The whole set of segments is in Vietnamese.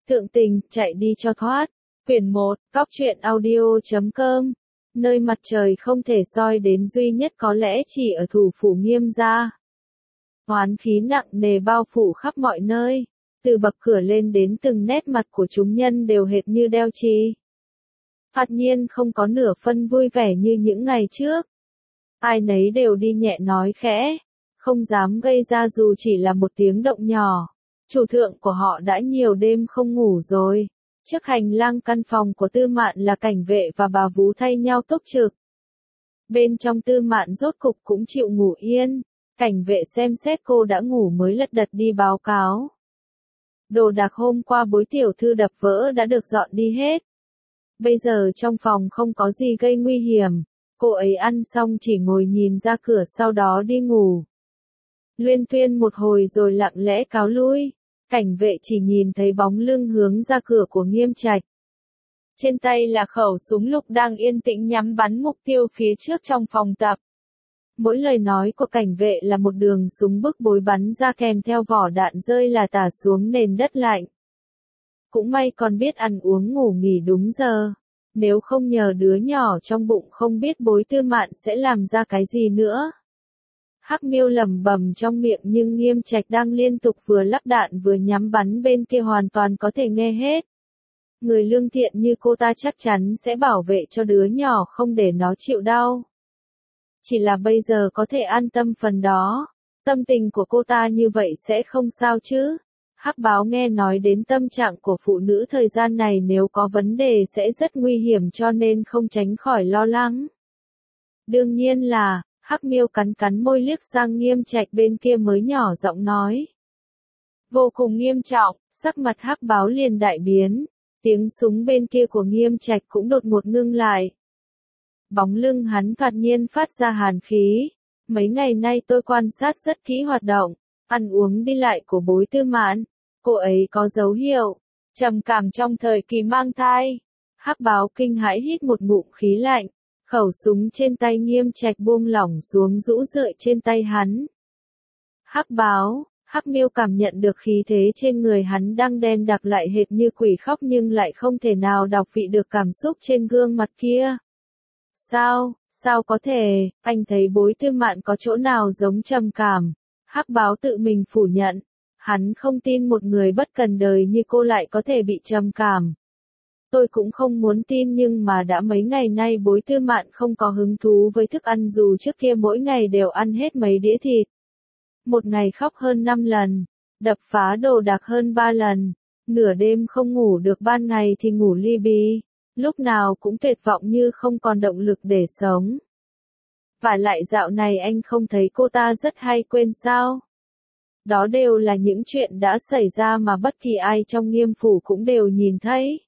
Thượng tình, chạy đi cho thoát. Quyển 1, Cóc truyện audio.com. Nơi mặt trời không thể soi đến duy nhất có lẽ chỉ ở thủ phủ Nghiêm gia. Oán khí nặng nề bao phủ khắp mọi nơi, từ bậc cửa lên đến từng nét mặt của chúng nhân đều hệt như đeo chì. Thoạt nhiên không có nửa phân vui vẻ như những ngày trước. Ai nấy đều đi nhẹ nói khẽ, không dám gây ra dù chỉ là một tiếng động nhỏ. Chủ thượng của họ đã nhiều đêm không ngủ rồi. Trước hành lang căn phòng của Tư Mạn là Cảnh Vệ và bà Vú thay nhau túc trực. Bên trong Tư Mạn rốt cục cũng chịu ngủ yên. Cảnh Vệ xem xét cô đã ngủ mới lật đật đi báo cáo. Đồ đạc hôm qua bối tiểu thư đập vỡ đã được dọn đi hết. Bây giờ trong phòng không có gì gây nguy hiểm. Cô ấy ăn xong chỉ ngồi nhìn ra cửa sau đó đi ngủ. Luyên thuyên một hồi rồi lặng lẽ cáo lui. Cảnh Vệ chỉ nhìn thấy bóng lưng hướng ra cửa của Nghiêm Trạch. Trên tay là khẩu súng lục đang yên tĩnh nhắm bắn mục tiêu phía trước trong phòng tập. Mỗi lời nói của Cảnh Vệ là một đường súng bức bối bắn ra kèm theo vỏ đạn rơi là tả xuống nền đất lạnh. Cũng may còn biết ăn uống ngủ nghỉ đúng giờ. Nếu không nhờ đứa nhỏ trong bụng không biết bối Tư Mạn sẽ làm ra cái gì nữa. Hắc Miêu lẩm bẩm trong miệng nhưng Nghiêm Trạch đang liên tục vừa lắp đạn vừa nhắm bắn bên kia hoàn toàn có thể nghe hết. Người lương thiện như cô ta chắc chắn sẽ bảo vệ cho đứa nhỏ không để nó chịu đau. Chỉ là bây giờ có thể an tâm phần đó. Tâm tình của cô ta như vậy sẽ không sao chứ. Hắc Báo nghe nói đến tâm trạng của phụ nữ thời gian này nếu có vấn đề sẽ rất nguy hiểm cho nên không tránh khỏi lo lắng. Đương nhiên là, Hắc Miêu cắn cắn môi liếc sang Nghiêm Trạch bên kia mới nhỏ giọng nói. Vô cùng nghiêm trọng, sắc mặt Hắc Báo liền đại biến, tiếng súng bên kia của Nghiêm Trạch cũng đột ngột ngưng lại. Bóng lưng hắn thoạt nhiên phát ra hàn khí. Mấy ngày nay tôi quan sát rất kỹ hoạt động, ăn uống đi lại của bối Tư Mạn. Cô ấy có dấu hiệu trầm cảm trong thời kỳ mang thai. Hắc Báo kinh hãi hít một ngụm khí lạnh. Khẩu súng trên tay Nghiêm Trạch buông lỏng xuống rũ rượi trên tay hắn. Hắc Báo, Hắc Miêu cảm nhận được khí thế trên người hắn đang đen đặc lại hệt như quỷ khóc nhưng lại không thể nào đọc vị được cảm xúc trên gương mặt kia. Sao có thể, anh thấy bối Tư Mạn có chỗ nào giống trầm cảm? Hắc Báo tự mình phủ nhận. Hắn không tin một người bất cần đời như cô lại có thể bị trầm cảm. Tôi cũng không muốn tin nhưng mà đã mấy ngày nay bối Tư Mạn không có hứng thú với thức ăn dù trước kia mỗi ngày đều ăn hết mấy đĩa thịt. Một ngày khóc hơn 5 lần, đập phá đồ đạc hơn 3 lần, nửa đêm không ngủ được ban ngày thì ngủ li bì, lúc nào cũng tuyệt vọng như không còn động lực để sống. Và lại dạo này anh không thấy cô ta rất hay quên sao? Đó đều là những chuyện đã xảy ra mà bất kỳ ai trong Nghiêm phủ cũng đều nhìn thấy.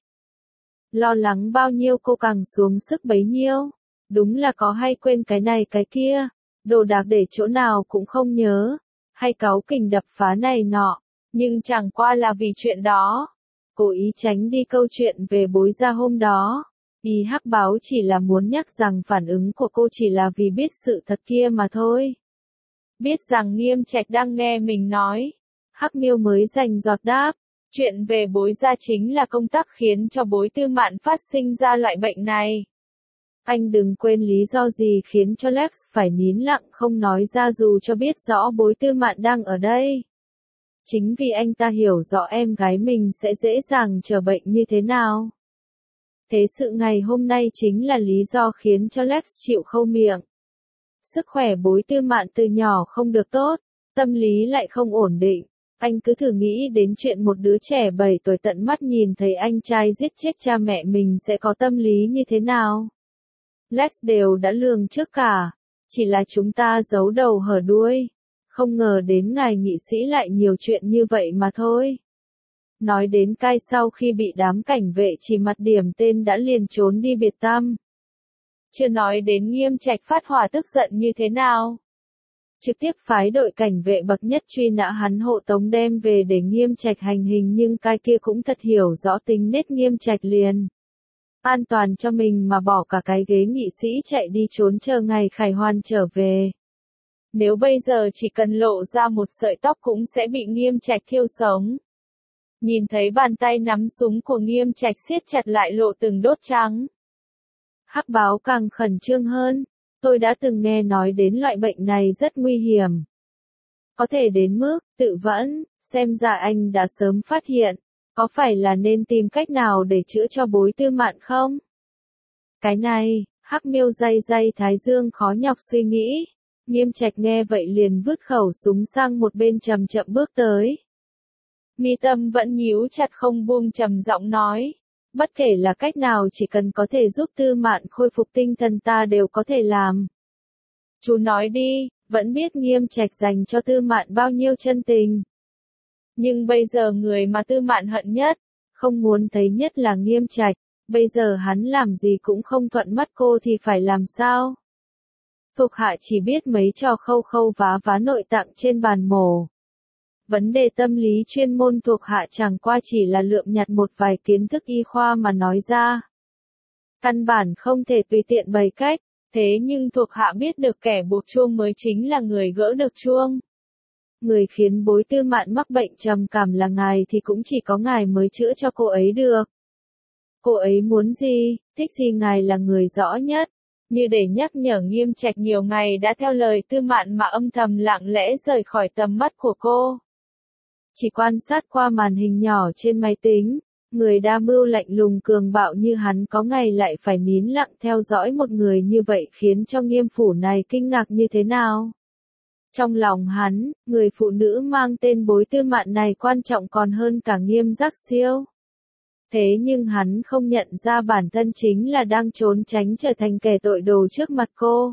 Lo lắng bao nhiêu cô càng xuống sức bấy nhiêu. Đúng là có hay quên cái này cái kia. Đồ đạc để chỗ nào cũng không nhớ. Hay cáu kỉnh đập phá này nọ. Nhưng chẳng qua là vì chuyện đó. Cố ý tránh đi câu chuyện về bối gia hôm đó. Ý Hắc Báo chỉ là muốn nhắc rằng phản ứng của cô chỉ là vì biết sự thật kia mà thôi. Biết rằng Nghiêm Trạch đang nghe mình nói. Hắc Miêu mới rành giọt đáp. Chuyện về bối gia chính là công tác khiến cho bối Tư Mạn phát sinh ra loại bệnh này. Anh đừng quên lý do gì khiến cho Lex phải nín lặng không nói ra dù cho biết rõ bối Tư Mạn đang ở đây. Chính vì anh ta hiểu rõ em gái mình sẽ dễ dàng trở bệnh như thế nào. Thế sự ngày hôm nay chính là lý do khiến cho Lex chịu khâu miệng. Sức khỏe bối Tư Mạn từ nhỏ không được tốt, tâm lý lại không ổn định. Anh cứ thử nghĩ đến chuyện một đứa trẻ 7 tuổi tận mắt nhìn thấy anh trai giết chết cha mẹ mình sẽ có tâm lý như thế nào. Lex đều đã lường trước cả, chỉ là chúng ta giấu đầu hở đuôi. Không ngờ đến ngài nghị sĩ lại nhiều chuyện như vậy mà thôi. Nói đến cai sau khi bị đám cảnh vệ chỉ mặt điểm tên đã liền trốn đi biệt tăm. Chưa nói đến Nghiêm Trạch phát hỏa tức giận như thế nào. Trực tiếp phái đội cảnh vệ bậc nhất truy nã hắn hộ tống đem về để Nghiêm Trạch hành hình nhưng cái kia cũng thật hiểu rõ tính nết Nghiêm Trạch liền. An toàn cho mình mà bỏ cả cái ghế nghị sĩ chạy đi trốn chờ ngày Khải Hoàn trở về. Nếu bây giờ chỉ cần lộ ra một sợi tóc cũng sẽ bị Nghiêm Trạch thiêu sống. Nhìn thấy bàn tay nắm súng của Nghiêm Trạch siết chặt lại lộ từng đốt trắng. Hắc báo càng khẩn trương hơn. Tôi đã từng nghe nói đến loại bệnh này rất nguy hiểm. Có thể đến mức tự vẫn, xem ra anh đã sớm phát hiện. Có phải là nên tìm cách nào để chữa cho bối Tư Mạn không? Cái này, Hắc Miêu day day thái dương khó nhọc suy nghĩ. Nghiêm Trạch nghe vậy liền vứt khẩu súng sang một bên chậm chậm bước tới. Mi tâm vẫn nhíu chặt không buông trầm giọng nói. Bất kể là cách nào chỉ cần có thể giúp Tư Mạn khôi phục tinh thần ta đều có thể làm. Chú nói đi, vẫn biết Nghiêm Trạch dành cho Tư Mạn bao nhiêu chân tình. Nhưng bây giờ người mà Tư Mạn hận nhất, không muốn thấy nhất là Nghiêm Trạch. Bây giờ hắn làm gì cũng không thuận mắt cô thì phải làm sao? Thuộc hạ chỉ biết mấy trò khâu khâu vá vá nội tạng trên bàn mổ. Vấn đề tâm lý chuyên môn thuộc hạ chẳng qua chỉ là lượm nhặt một vài kiến thức y khoa mà nói ra. Căn bản không thể tùy tiện bày cách, thế nhưng thuộc hạ biết được kẻ buộc chuông mới chính là người gỡ được chuông. Người khiến bối Tư Mạn mắc bệnh trầm cảm là ngài thì cũng chỉ có ngài mới chữa cho cô ấy được. Cô ấy muốn gì, thích gì ngài là người rõ nhất. Như để nhắc nhở Nghiêm Trạch nhiều ngày đã theo lời Tư Mạn mà âm thầm lặng lẽ rời khỏi tầm mắt của cô. Chỉ quan sát qua màn hình nhỏ trên máy tính, người đa mưu lạnh lùng cường bạo như hắn có ngày lại phải nín lặng theo dõi một người như vậy khiến cho Nghiêm phủ này kinh ngạc như thế nào. Trong lòng hắn, người phụ nữ mang tên bối Tư Mạn này quan trọng còn hơn cả Nghiêm Giác Siêu. Thế nhưng hắn không nhận ra bản thân chính là đang trốn tránh trở thành kẻ tội đồ trước mặt cô.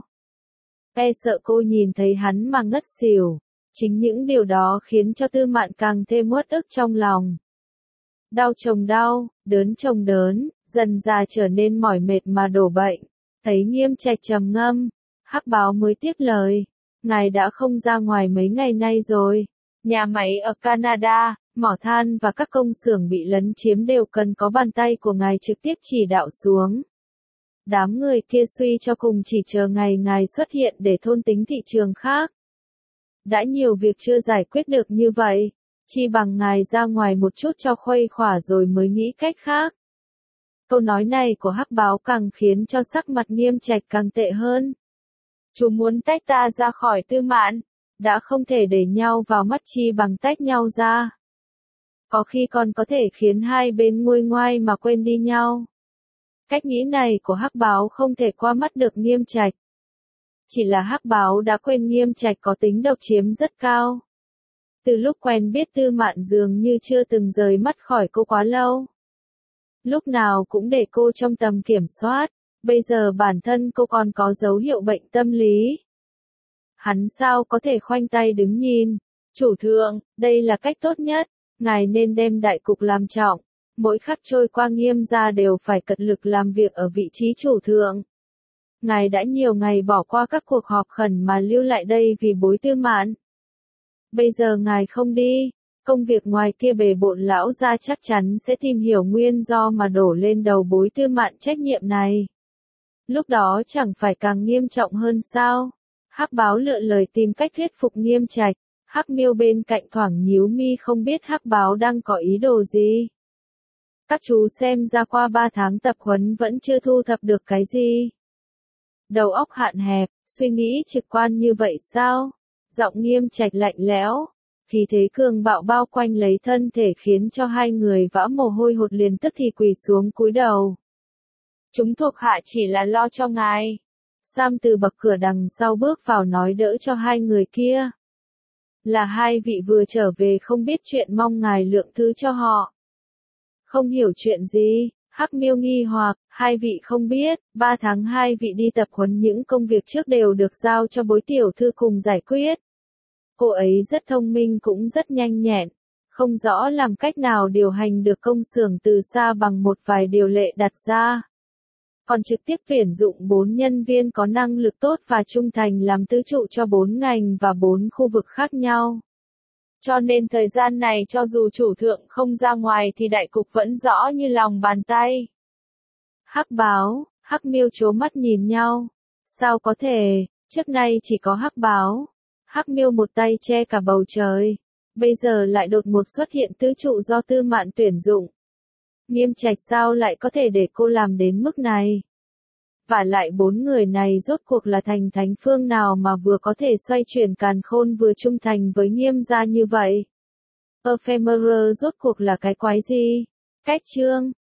E sợ cô nhìn thấy hắn mà ngất xỉu. Chính những điều đó khiến cho Tư Mạn càng thêm uất ức trong lòng. Đau chồng đau, đớn chồng đớn, dần dà trở nên mỏi mệt mà đổ bệnh. Thấy Nghiêm Trạch trầm ngâm, Hắc báo mới tiếp lời. Ngài đã không ra ngoài mấy ngày nay rồi. Nhà máy ở Canada, mỏ than và các công xưởng bị lấn chiếm đều cần có bàn tay của ngài trực tiếp chỉ đạo xuống. Đám người kia suy cho cùng chỉ chờ ngày ngài xuất hiện để thôn tính thị trường khác. Đã nhiều việc chưa giải quyết được như vậy, chi bằng ngài ra ngoài một chút cho khuây khỏa rồi mới nghĩ cách khác. Câu nói này của Hắc báo càng khiến cho sắc mặt Nghiêm Trạch càng tệ hơn. Chú muốn tách ta ra khỏi Tư Mạn, đã không thể để nhau vào mắt chi bằng tách nhau ra. Có khi còn có thể khiến hai bên nguôi ngoai mà quên đi nhau. Cách nghĩ này của Hắc báo không thể qua mắt được Nghiêm Trạch. Chỉ là Hắc báo đã quên Nghiêm Trạch có tính độc chiếm rất cao. Từ lúc quen biết Tư Mạn dường như chưa từng rời mắt khỏi cô quá lâu. Lúc nào cũng để cô trong tầm kiểm soát, bây giờ bản thân cô còn có dấu hiệu bệnh tâm lý. Hắn sao có thể khoanh tay đứng nhìn? Chủ thượng, đây là cách tốt nhất, ngài nên đem đại cục làm trọng. Mỗi khắc trôi qua Nghiêm gia đều phải cật lực làm việc ở vị trí chủ thượng. Ngài đã nhiều ngày bỏ qua các cuộc họp khẩn mà lưu lại đây vì bối Tư Mạn. Bây giờ ngài không đi, công việc ngoài kia bề bộn lão gia chắc chắn sẽ tìm hiểu nguyên do mà đổ lên đầu bối Tư Mạn trách nhiệm này. Lúc đó chẳng phải càng nghiêm trọng hơn sao? Hắc báo lựa lời tìm cách thuyết phục Nghiêm Trạch. Hắc Miêu bên cạnh thoảng nhíu mi không biết Hắc báo đang có ý đồ gì. Các chú xem ra qua 3 tháng tập huấn vẫn chưa thu thập được cái gì. Đầu óc hạn hẹp, suy nghĩ trực quan như vậy sao? Giọng Nghiêm Trạch lạnh lẽo, khí thế cường bạo bao quanh lấy thân thể khiến cho hai người vã mồ hôi hột liền tức thì quỳ xuống cúi đầu. Chúng thuộc hạ chỉ là lo cho ngài. Sam từ bậc cửa đằng sau bước vào nói đỡ cho hai người kia. Là hai vị vừa trở về không biết chuyện mong ngài lượng thứ cho họ. Không hiểu chuyện gì, Hắc Miêu nghi hoặc, hai vị không biết, 3 tháng hai vị đi tập huấn những công việc trước đều được giao cho bối tiểu thư cùng giải quyết. Cô ấy rất thông minh cũng rất nhanh nhẹn, không rõ làm cách nào điều hành được công xưởng từ xa bằng một vài điều lệ đặt ra. Còn trực tiếp tuyển dụng 4 nhân viên có năng lực tốt và trung thành làm tứ trụ cho 4 ngành và 4 khu vực khác nhau. Cho nên thời gian này cho dù chủ thượng không ra ngoài thì đại cục vẫn rõ như lòng bàn tay. Hắc báo, Hắc Miêu trố mắt nhìn nhau. Sao có thể, trước nay chỉ có Hắc báo. Hắc Miêu một tay che cả bầu trời. Bây giờ lại đột ngột xuất hiện tứ trụ do Tư Mạn tuyển dụng. Nghiêm Trạch sao lại có thể để cô làm đến mức này? Vả lại 4 người này rốt cuộc là thành thánh phương nào mà vừa có thể xoay chuyển càn khôn vừa trung thành với Nghiêm gia như vậy? Ephemerer rốt cuộc là cái quái gì? Cách chương